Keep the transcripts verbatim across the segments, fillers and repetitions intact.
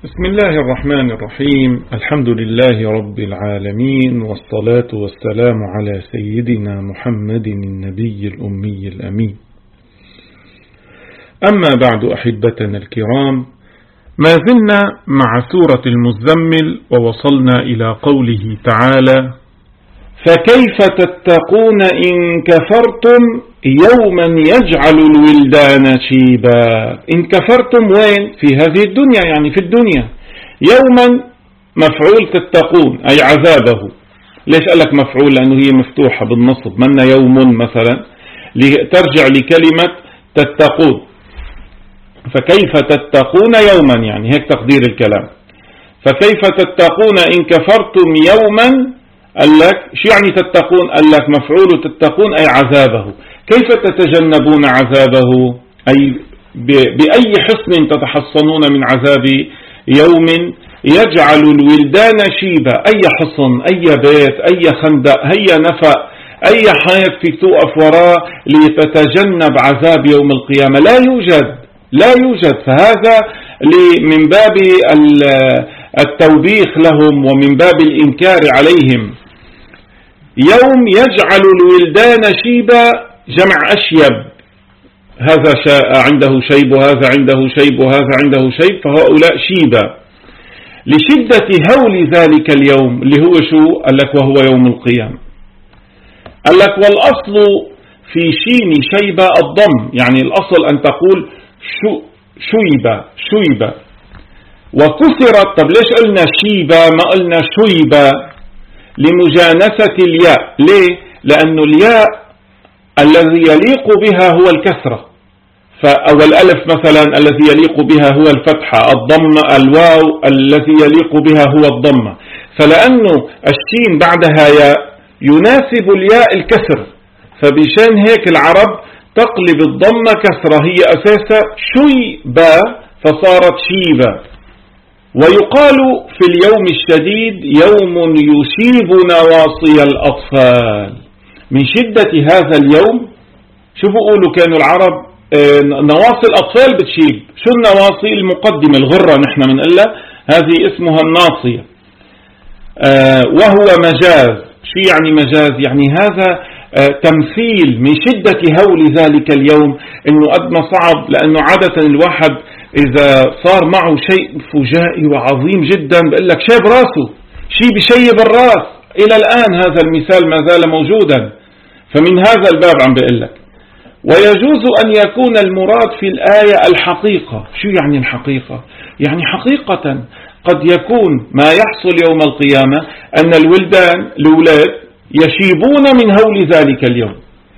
بسم الله الرحمن الرحيم. الحمد لله رب العالمين، والصلاة والسلام على سيدنا محمد النبي الأمي الأمين. أما بعد أحبتنا الكرام، ما زلنا مع سورة المزمل، ووصلنا إلى قوله تعالى: فكيف تتقون إن كفرتم يوما يجعل الولدان شيبا. إن كفرتم وين؟ في هذه الدنيا، يعني في الدنيا. يوما مفعول تتقون أي عذابه. ليش قال لك مفعول؟ لأنه هي مفتوحة بالنصب، من يوم مثلا ترجع لكلمة تتقون. فكيف تتقون يوما، يعني هيك تقدير الكلام. فكيف تتقون إن كفرتم يوما، قال لك شو يعني تتقون؟ قال لك مفعول تتقون أي عذابه. كيف تتجنبون عذابه؟ أي بأي حصن تتحصنون من عذاب يوم يجعل الولدان شيبا. أي حصن، أي بيت، أي خندق، أي نفق، أي حيط فيك توقف وراه لتتجنب عذاب يوم القيامة؟ لا يوجد، لا يوجد. فهذا من باب التوبيخ لهم ومن باب الإنكار عليهم. يوم يجعل الولدان شيبا، جمع أشيب، هذا عنده شيب وهذا عنده شيب وهذا عنده شيب، فهؤلاء شيبا لشدة هول ذلك اليوم اللي هو شو؟ قال لك وهو يوم القيامة. قال لك والأصل في شين شيبة الضم، يعني الأصل أن تقول شو شيبة شيبة وكسرت. طب ليش قلنا شيبة ما قلنا شيبة؟ لمجانسة الياء. ليه؟ لأن الياء الذي يليق بها هو الكسرة، أو الألف مثلا الذي يليق بها هو الفتحة، الضم الواو الذي يليق بها هو الضمة. فلأنه الشين بعدها ياء يناسب الياء الكسر، فبشان هيك العرب تقلب الضمة كسرة، هي أساسا شيبة فصارت شيبة. ويقال في اليوم الشديد يوم يشيب نواصي الأطفال. من شدة هذا اليوم، شو بقولوا كانوا العرب؟ اه نواصي الأطفال بتشيب. شو النواصي؟ المقدمة، الغرة نحن بنقولها، هذه اسمها الناصية. اه وهو مجاز. شو يعني مجاز؟ يعني هذا اه تمثيل من شدة هول ذلك اليوم، انه قد ما صعب، لأنه عادة الواحد إذا صار معه شيء فجائي وعظيم جدا بقول لك شاب راسه، شيء بشيب الراس. إلى الآن هذا المثال ما زال موجودا، فمن هذا الباب عم بقول لك. ويجوز أن يكون المراد في الآية الحقيقة. شو يعني الحقيقة؟ يعني حقيقة قد يكون ما يحصل يوم القيامة أن الولدان الأولاد يشيبون من هول ذلك اليوم.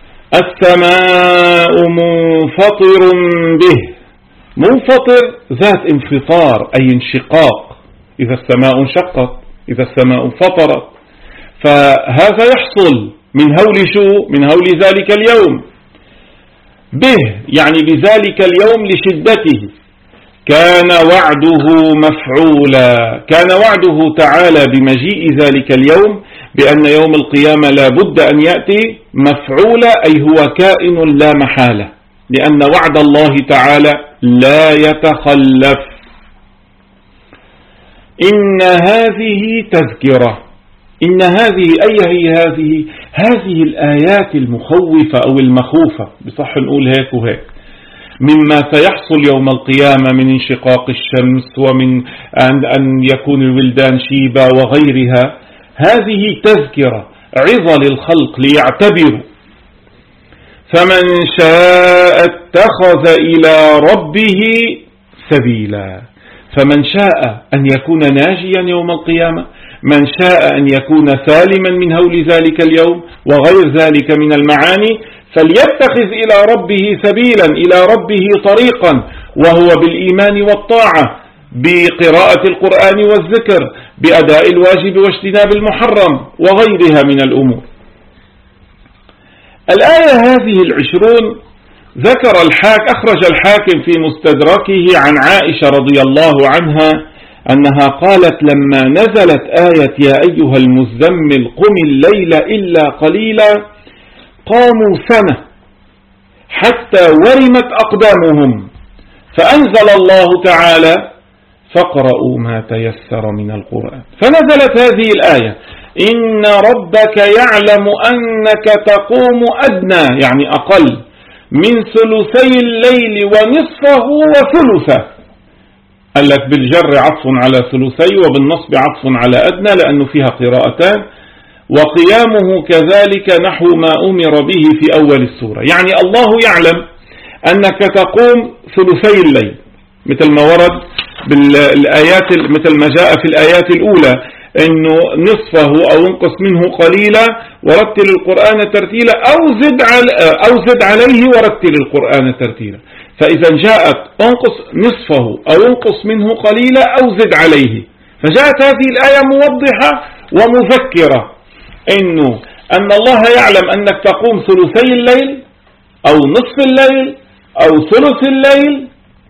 السماء منفطر به. منفطر ذات انفطار أي انشقاق، إذا السماء انشقت، إذا السماء انفطرت. فهذا يحصل من هول شو؟ من هول ذلك اليوم. به يعني بذلك اليوم لشدته. كان وعده مفعولا. كان وعده تعالى بمجيء ذلك اليوم بأن يوم القيامة لا بد أن يأتي مفعولا، أي هو كائن لا محالة، لأن وعد الله تعالى لا يتخلف. إن هذه تذكرة. إن هذه أي هي هذه؟ هذه الآيات المخوفة أو المخوفة، بصح نقول هيك وهيك، مما سيحصل يوم القيامة من انشقاق الشمس ومن أن يكون الولدان شيبا وغيرها. هذه تذكرة، عظة للخلق ليعتبروا. فمن شاء اتخذ إلى ربه سبيلا. فمن شاء أن يكون ناجيا يوم القيامة، من شاء أن يكون سالما من هول ذلك اليوم وغير ذلك من المعاني، فليتخذ إلى ربه سبيلا، إلى ربه طريقا، وهو بالإيمان والطاعة، بقراءة القرآن والذكر، بأداء الواجب واجتناب المحرم وغيرها من الأمور. الآية هذه العشرون ذكر الحاك أخرج الحاكم في مستدركه عن عائشة رضي الله عنها أنها قالت لما نزلت آية يا أيها المزمل قم الليل إلا قليلا قاموا سنة حتى ورمت أقدامهم، فأنزل الله تعالى فاقرؤوا ما تيسر من القرآن. فنزلت هذه الآية: إن ربك يعلم أنك تقوم أدنى، يعني أقل، من ثلثي الليل ونصفه وثلثه. قال لك بالجر عطف على ثلثي وبالنصب عطف على أدنى لأنه فيها قراءتان. وقيامه كذلك نحو ما أمر به في أول السورة، يعني الله يعلم أنك تقوم ثلثي الليل مثل ما ورد بالآيات، مثل ما جاء في الآيات الأولى إنه نصفه أو انقص منه قليلا ورتل القرآن ترتيلا، أو زد أو زد عليه ورتل القرآن ترتيلا. فإذا جاءت انقص نصفه أو انقص منه قليلا أو زد عليه، فجاءت هذه الآية موضحة ومذكرة إنه أن الله يعلم أنك تقوم ثلثي الليل أو نصف الليل أو ثلث الليل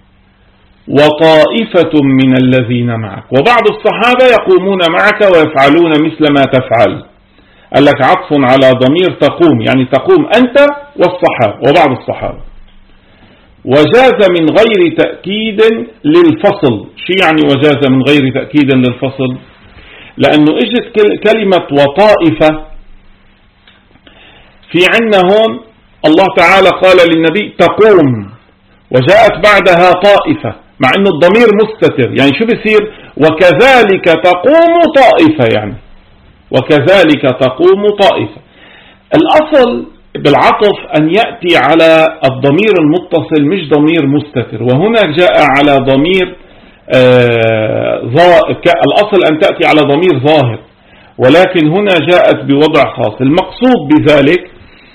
وطائفة من الذين معك، وبعض الصحابة يقومون معك ويفعلون مثل ما تفعل. قال لك عطف على ضمير تقوم، يعني تقوم أنت والصحابة وبعض الصحابة. وجاز من غير تأكيد للفصل. شو يعني وجاز من غير تأكيد للفصل؟ لأنه اجت كلمة وطائفة في عنا هون، الله تعالى قال للنبي تقوم وجاءت بعدها طائفة مع أن الضمير مستتر، يعني شو بيصير؟ وكذلك تقوم طائفة، يعني وكذلك تقوم طائفة. الأصل بالعطف أن يأتي على الضمير المتصل مش ضمير مستتر، وهنا جاء على ضمير آه الأصل أن تأتي على ضمير ظاهر، ولكن هنا جاءت بوضع خاص. المقصود بذلك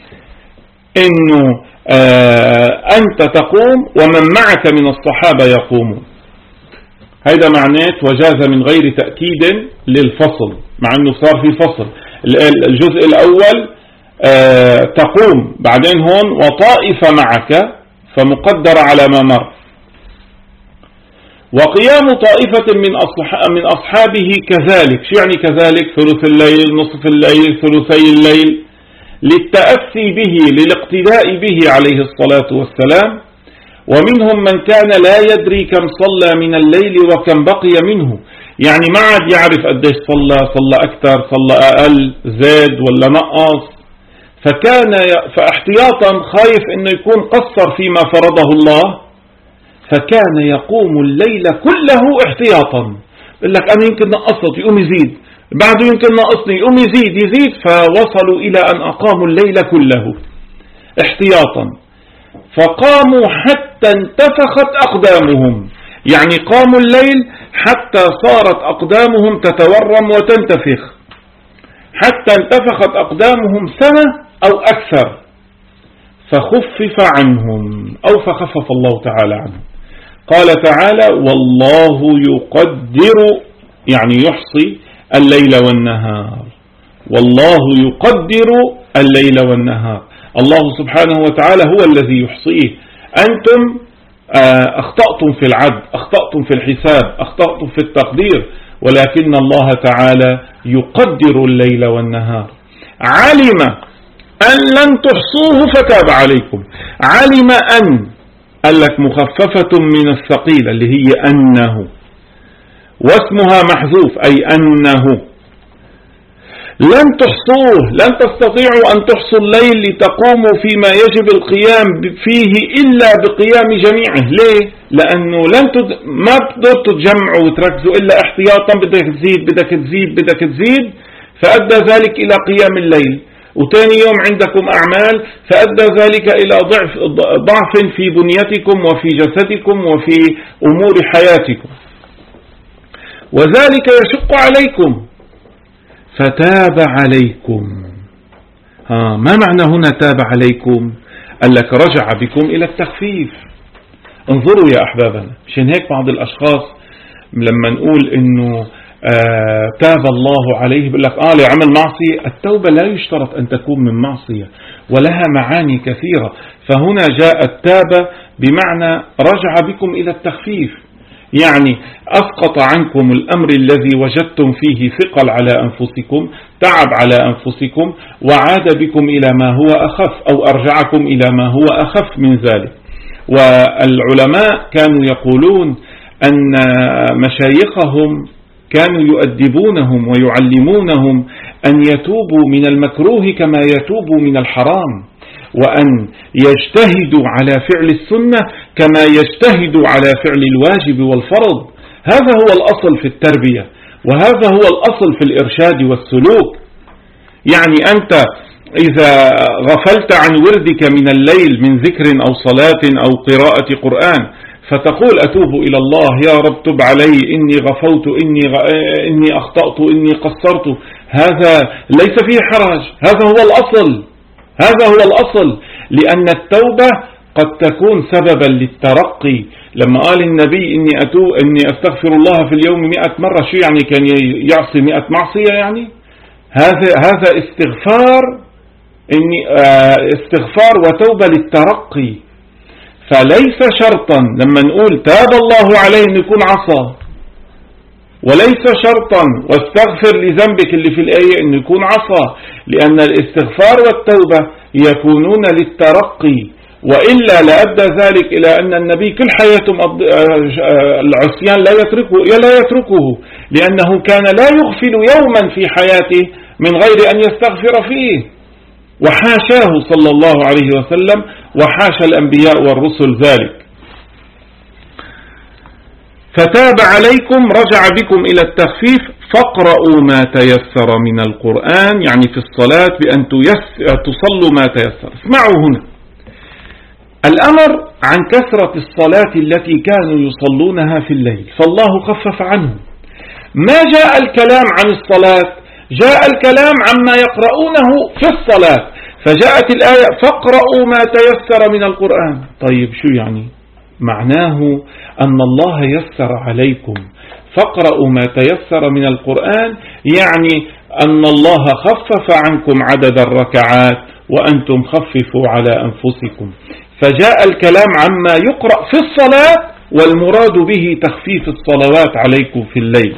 أنه آه أنت تقوم ومن معك من الصحابة يقومون. هذا معناه وجاز من غير تأكيد للفصل، مع أنه صار في فصل. الجزء الأول آه تقوم، بعدين هون وطائفة معك، فمقدر على ما مر. وقيام طائفة من من أصحابه كذلك. شو يعني كذلك؟ ثلث الليل، نصف الليل، ثلثي الليل، للتأسي به، للاقتداء به عليه الصلاة والسلام. ومنهم من كان لا يدري كم صلى من الليل وكم بقي منه، يعني ما عاد يعرف قديش صلى، صلى أكثر، صلى أقل، زاد ولا نقص، فكان فاحتياطا خايف انه يكون قصر فيما فرضه الله، فكان يقوم الليل كله احتياطا. يقول لك أنا يمكن نقصت يقوم يزيد، بعده يمكن نقصني يقوم يزيد يزيد، فوصلوا إلى أن أقاموا الليل كله احتياطا. فقاموا حتى انتفخت أقدامهم، يعني قاموا الليل حتى صارت أقدامهم تتورم وتنتفخ، حتى انتفخت أقدامهم سنة أو أكثر، فخفف عنهم أو فخفف الله تعالى عنهم. قال تعالى والله يقدر، يعني يحصي الليل والنهار، والله يقدر الليل والنهار. الله سبحانه وتعالى هو الذي يحصيه. أنتم أخطأتم في العد، أخطأتم في الحساب، أخطأتم في التقدير، ولكن الله تعالى يقدر الليل والنهار. علم أن لن تحصوه فتاب عليكم. علم أن، قال لك مخففة من الثقيلة اللي هي أنه، واسمها محذوف أي أنه. لن تحصوه، لن تستطيعوا أن تحصوا الليل لتقوموا فيما يجب القيام فيه إلا بقيام جميعه. ليه؟ لأنه لن تد... ما بتقدروا تتجمعوا وتركزوا إلا احتياطا، بدك تزيد بدك تزيد بدك تزيد، فأدى ذلك إلى قيام الليل. وتاني يوم عندكم أعمال، فأدى ذلك إلى ضعف, ضعف في بنيتكم وفي جسدكم وفي أمور حياتكم، وذلك يشق عليكم فتاب عليكم. ها ما معنى هنا تاب عليكم؟ قال لك رجع بكم إلى التخفيف. انظروا يا أحبابنا، مشان هيك بعض الأشخاص لما نقول إنه آه تاب الله عليه بيقول لك آه لعمل معصية. التوبة لا يشترط أن تكون من معصية، ولها معاني كثيرة. فهنا جاء التاب بمعنى رجع بكم إلى التخفيف، يعني أسقط عنكم الأمر الذي وجدتم فيه ثقل على أنفسكم، تعب على أنفسكم، وعاد بكم إلى ما هو أخف، أو أرجعكم إلى ما هو أخف من ذلك. والعلماء كانوا يقولون أن مشايخهم كانوا يؤدبونهم ويعلمونهم أن يتوبوا من المكروه كما يتوبوا من الحرام، وأن يجتهدوا على فعل السنة كما يجتهدوا على فعل الواجب والفرض. هذا هو الأصل في التربية، وهذا هو الأصل في الإرشاد والسلوك. يعني أنت إذا غفلت عن وردك من الليل من ذكر أو صلاة أو قراءة قرآن فتقول أتوب إلى الله، يا رب تب علي، إني غفوت، إني, غ... إني أخطأت، إني قصرت، هذا ليس فيه حرج، هذا هو الأصل، هذا هو الأصل. لأن التوبة قد تكون سببا للترقي. لما قال النبي إني, أتو... إني أستغفر الله في اليوم مئة مرة، شو يعني؟ كان يعصي مئة معصية يعني؟ هذا هذا استغفار، إني استغفار وتوبة للترقي. فليس شرطا لما نقول تاب الله عليه أن يكون عصى، وليس شرطا واستغفر لذنبك اللي في الآية أن يكون عصى، لأن الاستغفار والتوبة يكونون للترقي، وإلا لأدى ذلك إلى أن النبي كل حياته العصيان لا يتركه لا يتركه لأنه كان لا يغفل يوما في حياته من غير أن يستغفر فيه، وحاشاه صلى الله عليه وسلم، وحاشا الأنبياء والرسل ذلك. فتاب عليكم، رجع بكم إلى التخفيف، فاقرؤوا ما تيسر من القرآن، يعني في الصلاة بأن تصلوا ما تيسر. اسمعوا هنا الأمر عن كثرة الصلاة التي كانوا يصلونها في الليل، فالله خفف عنهم. ما جاء الكلام عن الصلاة، جاء الكلام عما يقرؤونه في الصلاة، فجاءت الآية فاقرؤوا ما تيسر من القرآن. طيب شو يعني؟ معناه أن الله يسر عليكم فاقرؤوا ما تيسر من القرآن، يعني أن الله خفف عنكم عدد الركعات وأنتم خففوا على أنفسكم. فجاء الكلام عما يقرأ في الصلاة، والمراد به تخفيف الصلوات عليكم في الليل.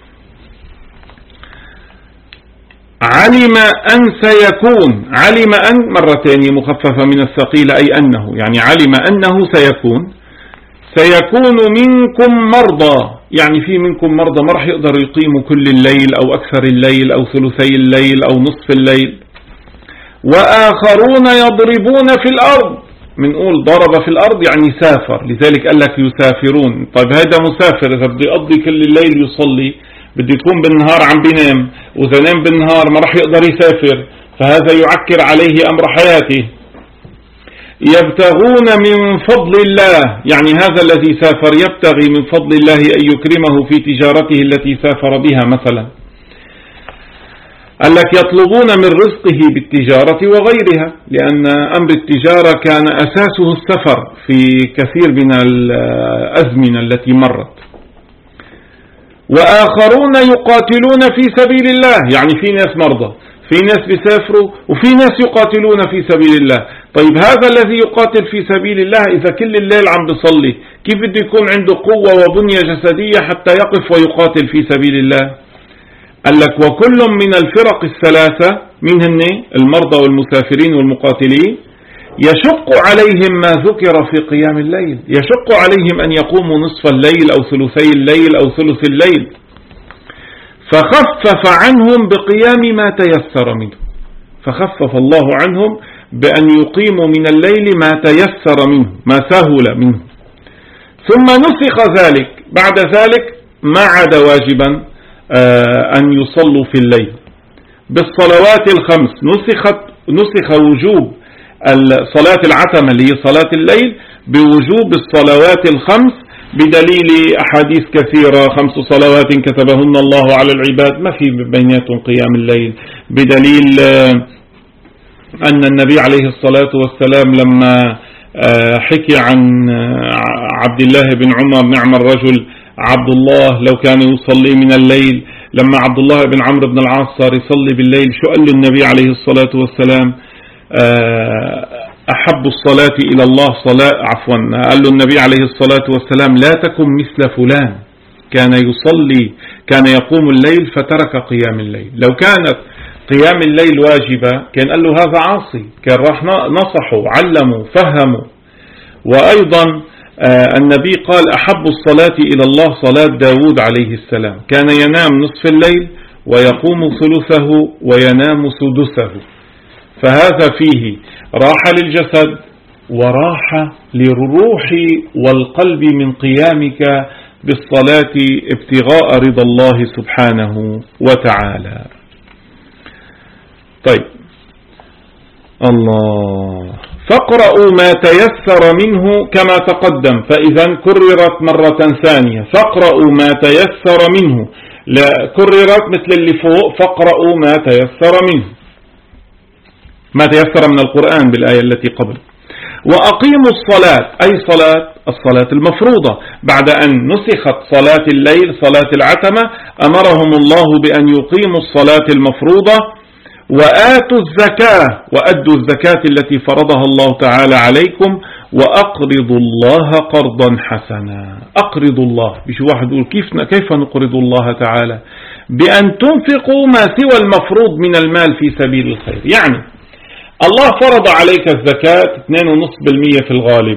علم أن سيكون، علم أن مرتين مخففة من الثقيل، أي أنه، يعني علم أنه سيكون، سيكون منكم مرضى، يعني في منكم مرضى ما راح يقدروا يقيموا كل الليل أو أكثر الليل أو ثلثي الليل أو نصف الليل. وآخرون يضربون في الأرض، منقول ضرب في الأرض يعني سافر، لذلك قال لك يسافرون. طيب هذا مسافر إذا بده يقضي كل الليل يصلي، بده يكون بالنهار عم بينام، وإذا نام بالنهار ما راح يقدر يسافر، فهذا يعكر عليه أمر حياته. يبتغون من فضل الله، يعني هذا الذي سافر يبتغي من فضل الله أن يكرمه في تجارته التي سافر بها مثلا. قال لك يطلبون من رزقه بالتجارة وغيرها، لأن أمر التجارة كان أساسه السفر في كثير من الأزمنة التي مرت. وآخرون يقاتلون في سبيل الله، يعني في ناس مرضى، في ناس بيسافروا، وفي ناس يقاتلون في سبيل الله. طيب هذا الذي يقاتل في سبيل الله إذا كل الليل عم بيصلي، كيف بده يكون عنده قوة وبنية جسدية حتى يقف ويقاتل في سبيل الله؟ قال لك وكل من الفرق الثلاثة، منهن المرضى والمسافرين والمقاتلين، يشق عليهم ما ذكر في قيام الليل، يشق عليهم أن يقوموا نصف الليل أو ثلثي الليل أو ثلث الليل، فخفف عنهم بقيام ما تيسر منه، فخفف الله عنهم بأن يقيموا من الليل ما تيسر منه، ما سهل منه. ثم نسخ ذلك، بعد ذلك ما عاد واجبا أن يصلوا في الليل. بالصلوات الخمس نسخت نسخ وجوب صلاة العتمة اللي هي صلاة الليل بوجوب الصلوات الخمس، بدليل أحاديث كثيرة، خمس صلوات كتبهن الله على العباد، ما في بيناتهم قيام الليل. بدليل أن النبي عليه الصلاة والسلام لما حكي عن عبد الله بن عمر، نعم الرجل عبد الله لو كان يصلي من الليل، لما عبد الله بن عمرو بن العاص صار يصلي بالليل، شو قال له النبي عليه الصلاة والسلام؟ أحب الصلاة إلى الله صلاة، عفوا قال له النبي عليه الصلاة والسلام لا تكن مثل فلان كان يصلي، كان يقوم الليل فترك قيام الليل. لو كانت قيام الليل واجبة كان قال له هذا عاصي، كان راح نصحه علمه فهمه. وأيضا النبي قال أحب الصلاة إلى الله صلاة داود عليه السلام، كان ينام نصف الليل ويقوم ثلثه وينام سدسه، فهذا فيه راحة للجسد وراحة للروح والقلب من قيامك بالصلاة ابتغاء رضا الله سبحانه وتعالى. طيب الله، فاقرأوا ما تيسر منه كما تقدم، فإذا كررت مرة ثانية، فاقرأوا ما تيسر منه، لا كررت مثل اللي فوق، فاقرأوا ما تيسر منه، ما تيسر من القرآن بالآية التي قبل. وأقيموا الصلاة، أي صلاة الصلاة المفروضة، بعد أن نسخت صلاة الليل صلاة العتمة أمرهم الله بأن يقيموا الصلاة المفروضة وآتوا الزكاة، وأدوا الزكاة التي فرضها الله تعالى عليكم، وأقرضوا الله قرضا حسنا. أقرضوا الله، بيش واحد يقول كيف كيف نقرض الله تعالى؟ بأن تنفقوا ما سوى المفروض من المال في سبيل الخير. يعني الله فرض عليك الزكاة اثنين فاصلة خمسة بالمئة في الغالب،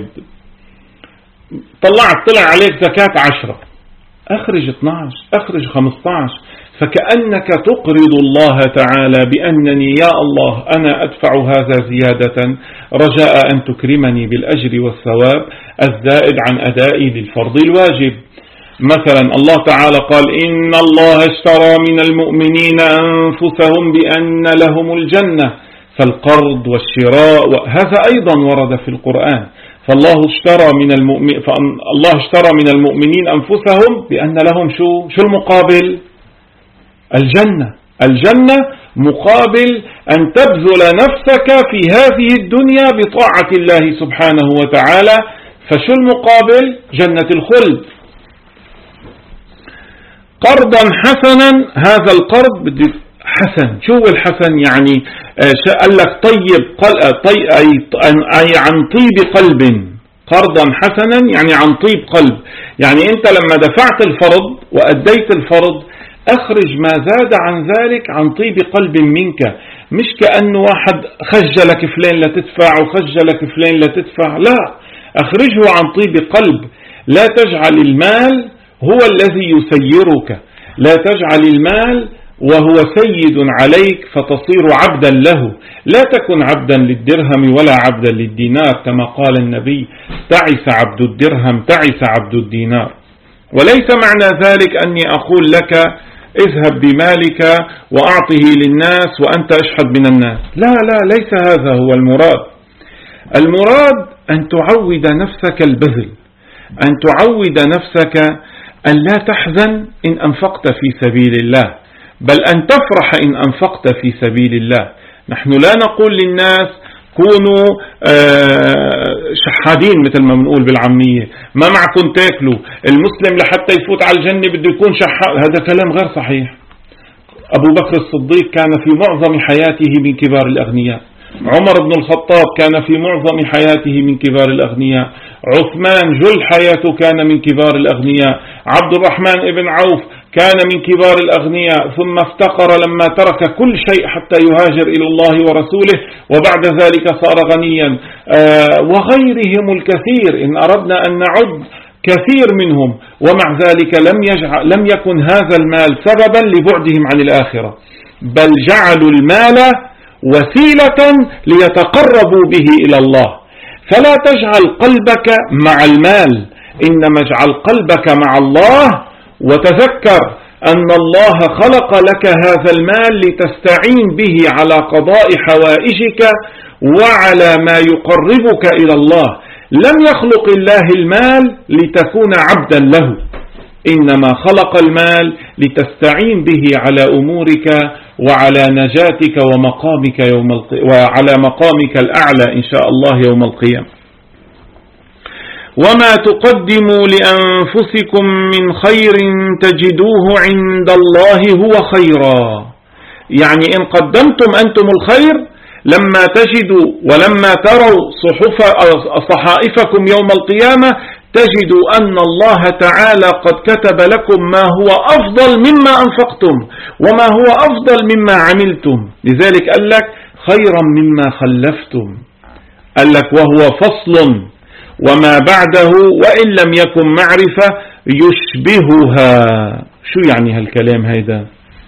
طلعت طلع عليك زكاة عشرة، أخرج اثني عشر، أخرج خمسة عشر، فكأنك تقرض الله تعالى بأنني يا الله أنا أدفع هذا زيادة رجاء أن تكرمني بالأجر والثواب الزائد عن أدائي للفرض الواجب. مثلا الله تعالى قال إن الله اشترى من المؤمنين أنفسهم بأن لهم الجنة، فالقرض والشراء هذا أيضا ورد في القرآن. فالله اشترى من المؤمن فالله اشترى من المؤمنين أنفسهم بأن لهم شو شو المقابل؟ الجنة. الجنة مقابل أن تبذل نفسك في هذه الدنيا بطاعة الله سبحانه وتعالى، فشو المقابل؟ جنة الخلد. قرضا حسنا، هذا القرض بدي حسن. شو الحسن؟ يعني قال لك طيب طي أي عن طيب قلب. قرضا حسنا يعني عن طيب قلب، يعني أنت لما دفعت الفرض وأديت الفرض أخرج ما زاد عن ذلك عن طيب قلب منك، مش كأنه واحد خجلك فلان لا تدفع وخجلك فلان لا تدفع، لا، أخرجه عن طيب قلب. لا تجعل المال هو الذي يسيرك، لا تجعل المال وهو سيد عليك فتصير عبدا له. لا تكن عبدا للدرهم ولا عبدا للدينار، كما قال النبي تعس عبد الدرهم تعس عبد الدينار. وليس معنى ذلك أني أقول لك اذهب بمالك وأعطه للناس وأنت أشحد من الناس، لا لا، ليس هذا هو المراد. المراد أن تعود نفسك البذل، أن تعود نفسك أن لا تحزن إن أنفقت في سبيل الله، بل أن تفرح إن أنفقت في سبيل الله. نحن لا نقول للناس كونوا شحادين مثل ما بنقول بالعامية، ما معكم تاكلوا، المسلم لحتى يفوت على الجنة بده يكون شحاد، هذا كلام غير صحيح. أبو بكر الصديق كان في معظم حياته من كبار الأغنياء، عمر بن الخطاب كان في معظم حياته من كبار الأغنياء، عثمان جل حياته كان من كبار الأغنياء، عبد الرحمن ابن عوف كان من كبار الأغنياء، ثم افتقر لما ترك كل شيء حتى يهاجر إلى الله ورسوله، وبعد ذلك صار غنيا، آه وغيرهم الكثير إن أردنا أن نعد كثير منهم، ومع ذلك لم, يجعل لم يكن هذا المال سببا لبعدهم عن الآخرة، بل جعلوا المال وسيلة ليتقربوا به إلى الله. فلا تجعل قلبك مع المال، إنما اجعل قلبك مع الله، وتذكر أن الله خلق لك هذا المال لتستعين به على قضاء حوائجك وعلى ما يقربك إلى الله. لم يخلق الله المال لتكون عبدا له، إنما خلق المال لتستعين به على أمورك وعلى نجاتك ومقامك يوم الق... وعلى مقامك الأعلى إن شاء الله يوم القيامة. وما تقدموا لأنفسكم من خير تجدوه عند الله هو خيرا، يعني إن قدمتم أنتم الخير لما تجدوا ولما تروا صحف صحائفكم يوم القيامة تجدوا أن الله تعالى قد كتب لكم ما هو أفضل مما أنفقتم وما هو أفضل مما عملتم. لذلك قال لك خيرا مما خلفتم، قال لك وهو فصل وما بعده وإن لم يكن معرفة يشبهها. شو يعني هالكلام هيدا؟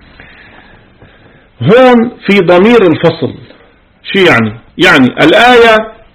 هون في ضمير الفصل. شو يعني؟ يعني الآية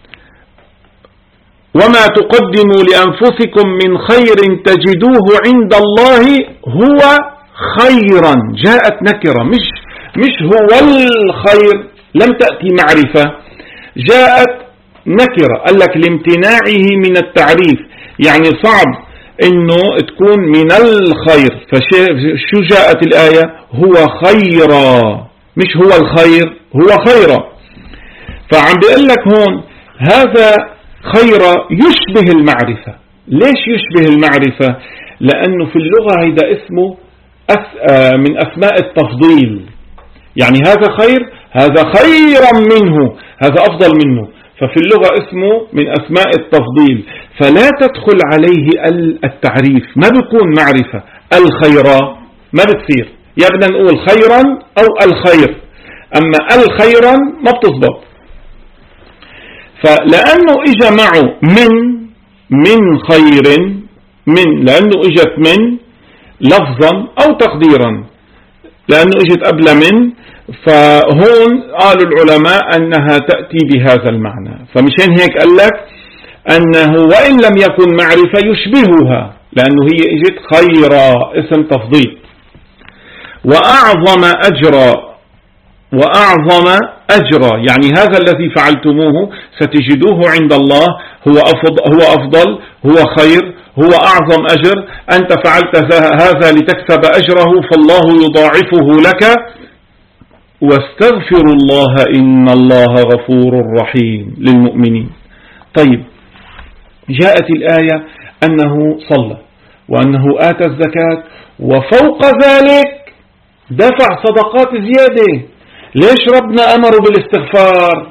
وما تقدموا لأنفسكم من خير تجدوه عند الله هو خيرا، جاءت نكرة، مش مش هو الخير، لم تأتي معرفة، جاءت نكرة. قال لك لامتناعه من التعريف، يعني صعب انه تكون من الخير. فشو جاءت الآية؟ هو خيرا، مش هو الخير، هو خيرا. فعم بيقول لك هون هذا خيرا يشبه المعرفة. ليش يشبه المعرفة؟ لأنه في اللغة هيدا اسمه من أسماء التفضيل، يعني هذا خير، هذا خيرا منه، هذا أفضل منه. ففي اللغة اسمه من أسماء التفضيل، فلا تدخل عليه التعريف، ما بيكون معرفة. الخيرا ما بتصير، يا بدنا نقول خيرا أو الخير، أما الخيرا ما بتزبط. فلأنه إجا معه من من خير، من لأنه إجت من لفظا أو تقديرا، لأنه إجت قبل من، فهون قالوا العلماء أنها تأتي بهذا المعنى. فمشان هيك قال لك أنه وإن لم يكن معرفة يشبهها، لأنه هي إجت خيرا اسم تفضيل. وأعظم أجرا، وأعظم أجرا يعني هذا الذي فعلتموه ستجدوه عند الله هو أفضل، هو أفضل، هو خير، هو أعظم أجر. أنت فعلت هذا لتكسب أجره فالله يضاعفه لك، واستغفروا الله إن الله غفور رحيم للمؤمنين. طيب، جاءت الآية أنه صلى وأنه آتى الزكاة وفوق ذلك دفع صدقات زيادة. ليش ربنا أمره بالاستغفار؟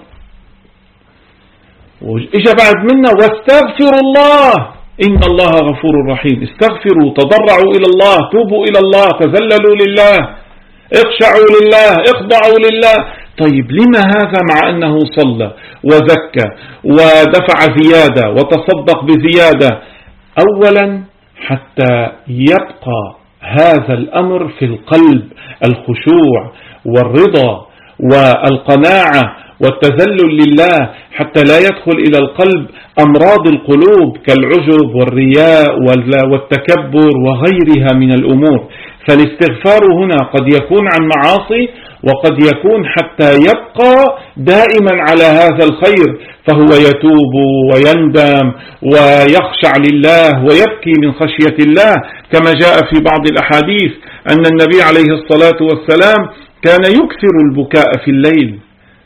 وإجا بعد منا واستغفروا الله إن الله غفور رحيم. استغفروا، تضرعوا إلى الله، توبوا إلى الله، تذللوا لله، اخشعوا لله، اخضعوا لله. طيب لما هذا مع أنه صلى وزكى ودفع زيادة وتصدق بزيادة؟ أولا حتى يبقى هذا الأمر في القلب، الخشوع والرضا والقناعة والتذلل لله، حتى لا يدخل إلى القلب أمراض القلوب كالعجب والرياء والتكبر وغيرها من الأمور. فالاستغفار هنا قد يكون عن معاصي، وقد يكون حتى يبقى دائما على هذا الخير، فهو يتوب ويندم ويخشع لله ويبكي من خشية الله، كما جاء في بعض الأحاديث أن النبي عليه الصلاة والسلام كان يكثر البكاء في الليل.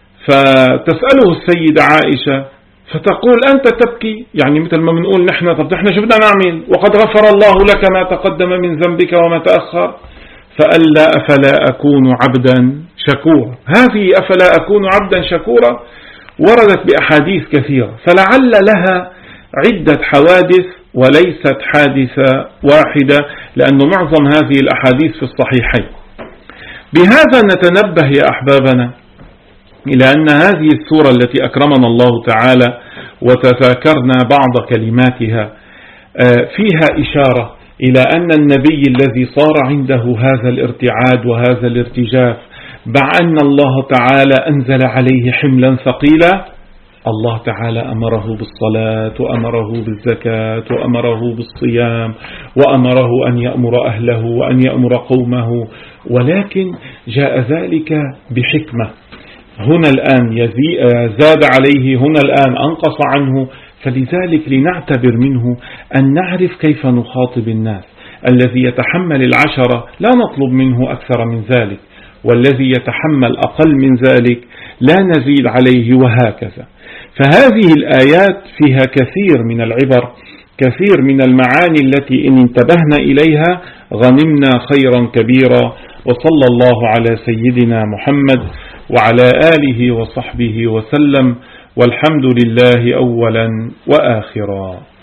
فتسأله السيدة عائشة فتقول أنت تبكي، يعني مثل ما بنقول نحن طب نحن شو بدنا نعمل وقد غفر الله لك ما تقدم من ذنبك وما تأخر. فقال لا أفلا أكون عبدا شكورا. هذه أفلا أكون عبدا شكورا وردت بأحاديث كثيرة، فلعل لها عدة حوادث وليست حادثة واحدة، لأن معظم هذه الأحاديث في الصحيحين. بهذا نتنبه يا أحبابنا إلى أن هذه السورة التي أكرمنا الله تعالى وتذاكرنا بعض كلماتها فيها إشارة إلى أن النبي الذي صار عنده هذا الارتعاد وهذا الارتجاف، مع أن الله تعالى أنزل عليه حملا ثقيلا، الله تعالى أمره بالصلاة وأمره بالزكاة وأمره بالصيام وأمره أن يأمر أهله وأن يأمر قومه، ولكن جاء ذلك بحكمة. هنا الآن زاد عليه، هنا الآن أنقص عنه. فلذلك لنعتبر منه أن نعرف كيف نخاطب الناس. الذي يتحمل العشرة لا نطلب منه أكثر من ذلك، والذي يتحمل أقل من ذلك لا نزيد عليه، وهكذا. فهذه الآيات فيها كثير من العبر، كثير من المعاني التي إن انتبهنا إليها غنمنا خيرا كبيرا. وصلى الله على سيدنا محمد وعلى آله وصحبه وسلم، والحمد لله أولا وآخرا.